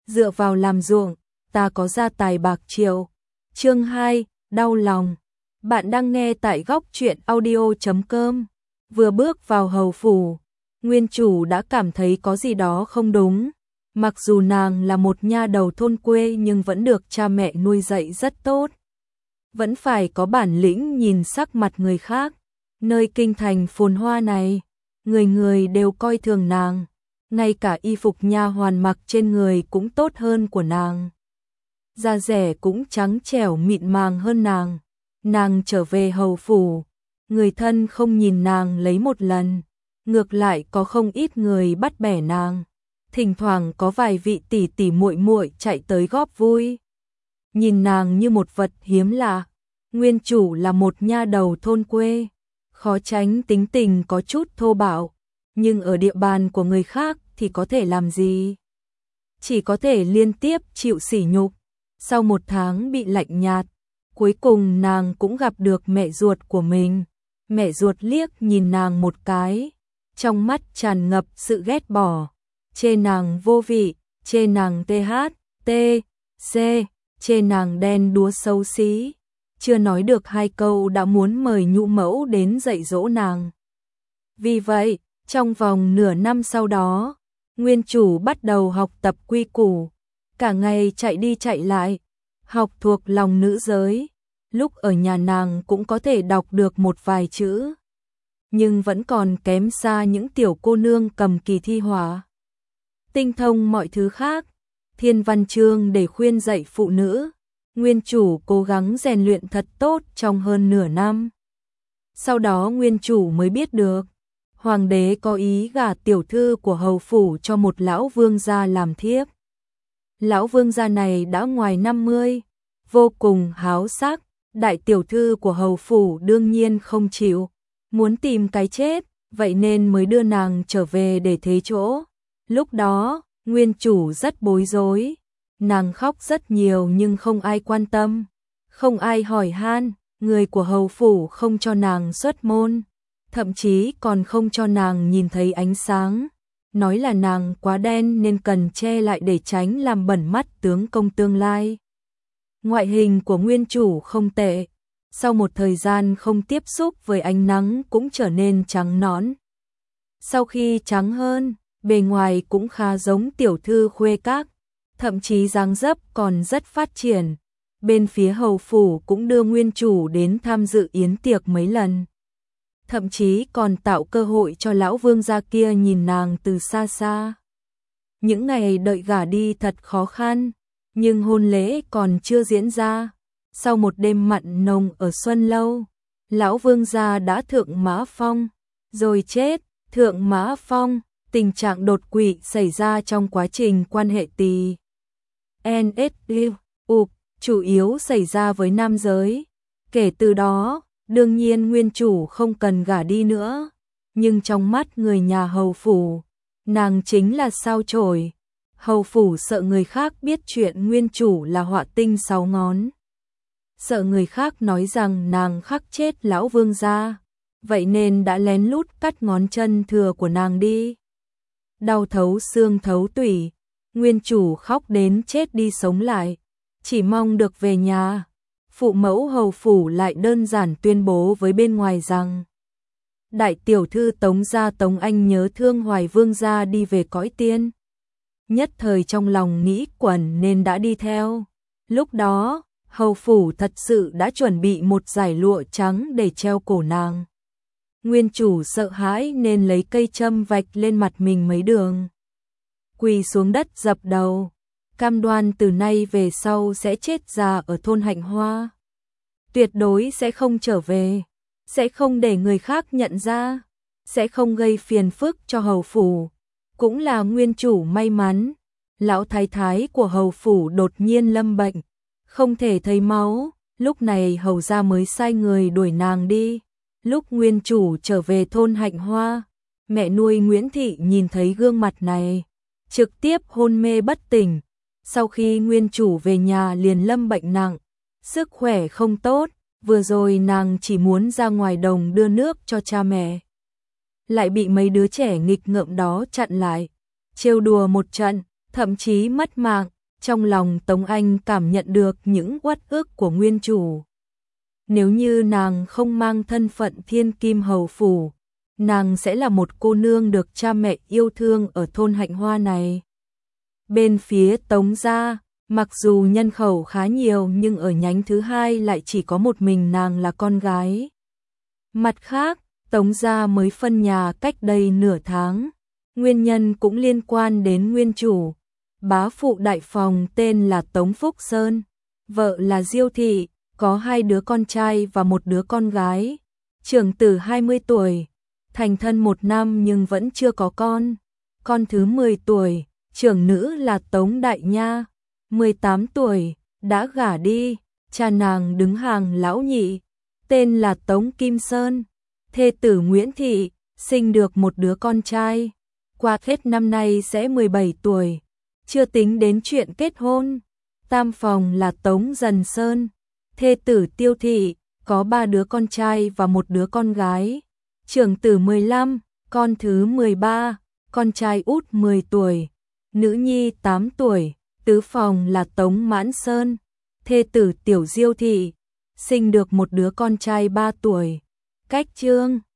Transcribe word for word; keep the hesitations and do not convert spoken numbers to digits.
dựa vào làm ruộng, ta có gia tài bạc triệu. Chương hai, đau lòng. Bạn đang nghe tại góc truyện audio chấm com. Vừa bước vào hầu phủ, nguyên chủ đã cảm thấy có gì đó không đúng. Mặc dù nàng là một nha đầu thôn quê nhưng vẫn được cha mẹ nuôi dạy rất tốt. Vẫn phải có bản lĩnh nhìn sắc mặt người khác. Nơi kinh thành phồn hoa này, người người đều coi thường nàng. Ngay cả y phục nha hoàn mặc trên người cũng tốt hơn của nàng. Da dẻ cũng trắng trẻo mịn màng hơn nàng. Nàng trở về hầu phủ, người thân không nhìn nàng lấy một lần. Ngược lại có không ít người bắt bẻ nàng. Thỉnh thoảng có vài vị tỷ tỷ muội muội chạy tới góp vui. Nhìn nàng như một vật hiếm lạ. Nguyên chủ là một nha đầu thôn quê, khó tránh tính tình có chút thô bạo, nhưng ở địa bàn của người khác thì có thể làm gì? Chỉ có thể liên tiếp chịu sỉ nhục. Sau một tháng bị lạnh nhạt, cuối cùng nàng cũng gặp được mẹ ruột của mình. Mẹ ruột liếc nhìn nàng một cái, trong mắt tràn ngập sự ghét bỏ, chê nàng vô vị, chê nàng tê hát, tê, xê, chê nàng đen đúa xấu xí. Chưa nói được hai câu đã muốn mời nhũ mẫu đến dạy dỗ nàng. Vì vậy, trong vòng nửa năm sau đó, nguyên chủ bắt đầu học tập quy củ, cả ngày chạy đi chạy lại, học thuộc lòng nữ giới. Lúc ở nhà nàng cũng có thể đọc được một vài chữ, nhưng vẫn còn kém xa những tiểu cô nương cầm kỳ thi họa. Tinh thông mọi thứ khác, thiên văn chương để khuyên dạy phụ nữ. Nguyên chủ cố gắng rèn luyện thật tốt trong hơn nửa năm. Sau đó nguyên chủ mới biết được, hoàng đế có ý gả tiểu thư của hầu phủ cho một lão vương gia làm thiếp. Lão vương gia này đã ngoài năm mươi, vô cùng háo sắc, đại tiểu thư của hầu phủ đương nhiên không chịu, muốn tìm cái chết, vậy nên mới đưa nàng trở về để thế chỗ. Lúc đó, nguyên chủ rất bối rối. Nàng khóc rất nhiều nhưng không ai quan tâm, không ai hỏi han, người của hầu phủ không cho nàng xuất môn, thậm chí còn không cho nàng nhìn thấy ánh sáng, nói là nàng quá đen nên cần che lại để tránh làm bẩn mắt tướng công tương lai. Ngoại hình của nguyên chủ không tệ, sau một thời gian không tiếp xúc với ánh nắng cũng trở nên trắng nõn. Sau khi trắng hơn, bề ngoài cũng khá giống tiểu thư khuê các. Thậm chí dáng dấp còn rất phát triển. Bên phía hầu phủ cũng đưa nguyên chủ đến tham dự yến tiệc mấy lần. Thậm chí còn tạo cơ hội cho lão vương gia kia nhìn nàng từ xa xa. Những ngày đợi gả đi thật khó khăn, nhưng hôn lễ còn chưa diễn ra. Sau một đêm mặn nồng ở Xuân Lâu, lão vương gia đã thượng mã phong, rồi chết. Thượng mã phong, tình trạng đột quỵ xảy ra trong quá trình quan hệ tỳ en ét u, chủ yếu xảy ra với nam giới. Kể từ đó, đương nhiên nguyên chủ không cần gả đi nữa, nhưng trong mắt người nhà hầu phủ, nàng chính là sao chổi. Hầu phủ sợ người khác biết chuyện nguyên chủ là họa tinh sáu ngón, sợ người khác nói rằng nàng khắc chết lão vương gia, vậy nên đã lén lút cắt ngón chân thừa của nàng đi. Đau thấu xương thấu tủy, nguyên chủ khóc đến chết đi sống lại, chỉ mong được về nhà. Phụ mẫu hầu phủ lại đơn giản tuyên bố với bên ngoài rằng đại tiểu thư Tống gia Tống Anh nhớ thương Hoài vương gia đi về cõi tiên. Nhất thời trong lòng nghĩ quẩn nên đã đi theo. Lúc đó, hầu phủ thật sự đã chuẩn bị một dải lụa trắng để treo cổ nàng. Nguyên chủ sợ hãi nên lấy cây châm vạch lên mặt mình mấy đường, quỳ xuống đất dập đầu, cam đoan từ nay về sau sẽ chết già ở thôn Hạnh Hoa. Tuyệt đối sẽ không trở về, sẽ không để người khác nhận ra, sẽ không gây phiền phức cho hầu phủ. Cũng là nguyên chủ may mắn, lão thái thái của hầu phủ đột nhiên lâm bệnh, không thể thấy máu, lúc này hầu gia mới sai người đuổi nàng đi. Lúc nguyên chủ trở về thôn Hạnh Hoa, mẹ nuôi Nguyễn Thị nhìn thấy gương mặt này, trực tiếp hôn mê bất tỉnh. Sau khi nguyên chủ về nhà liền lâm bệnh nặng, sức khỏe không tốt, vừa rồi nàng chỉ muốn ra ngoài đồng đưa nước cho cha mẹ, lại bị mấy đứa trẻ nghịch ngợm đó chặn lại, trêu đùa một trận, thậm chí mất mạng. Trong lòng Tống Anh cảm nhận được những uất ức của nguyên chủ. Nếu như nàng không mang thân phận thiên kim hầu phủ, nàng sẽ là một cô nương được cha mẹ yêu thương ở thôn Hạnh Hoa này. Bên phía Tống gia, mặc dù nhân khẩu khá nhiều nhưng ở nhánh thứ hai lại chỉ có một mình nàng là con gái. Mặt khác, Tống gia mới phân nhà cách đây nửa tháng. Nguyên nhân cũng liên quan đến nguyên chủ. Bá phụ đại phòng tên là Tống Phúc Sơn, vợ là Diêu Thị, có hai đứa con trai và một đứa con gái. Trưởng tử hai mươi tuổi, thành thân một năm nhưng vẫn chưa có con. Con thứ mười tuổi, trưởng nữ là Tống Đại Nha, mười tám tuổi, đã gả đi. Cha nàng đứng hàng lão nhị, tên là Tống Kim Sơn. Thê tử Nguyễn Thị, sinh được một đứa con trai. Qua hết năm nay sẽ mười bảy tuổi, chưa tính đến chuyện kết hôn. Tam phòng là Tống Dần Sơn, thê tử Tiêu Thị, có ba đứa con trai và một đứa con gái. Trưởng tử mười lăm, con thứ mười ba, con trai út mười tuổi, nữ nhi tám tuổi. Tứ phòng là Tống Mãn Sơn, thê tử Tiểu Diêu Thị, sinh được một đứa con trai ba tuổi. Cách chương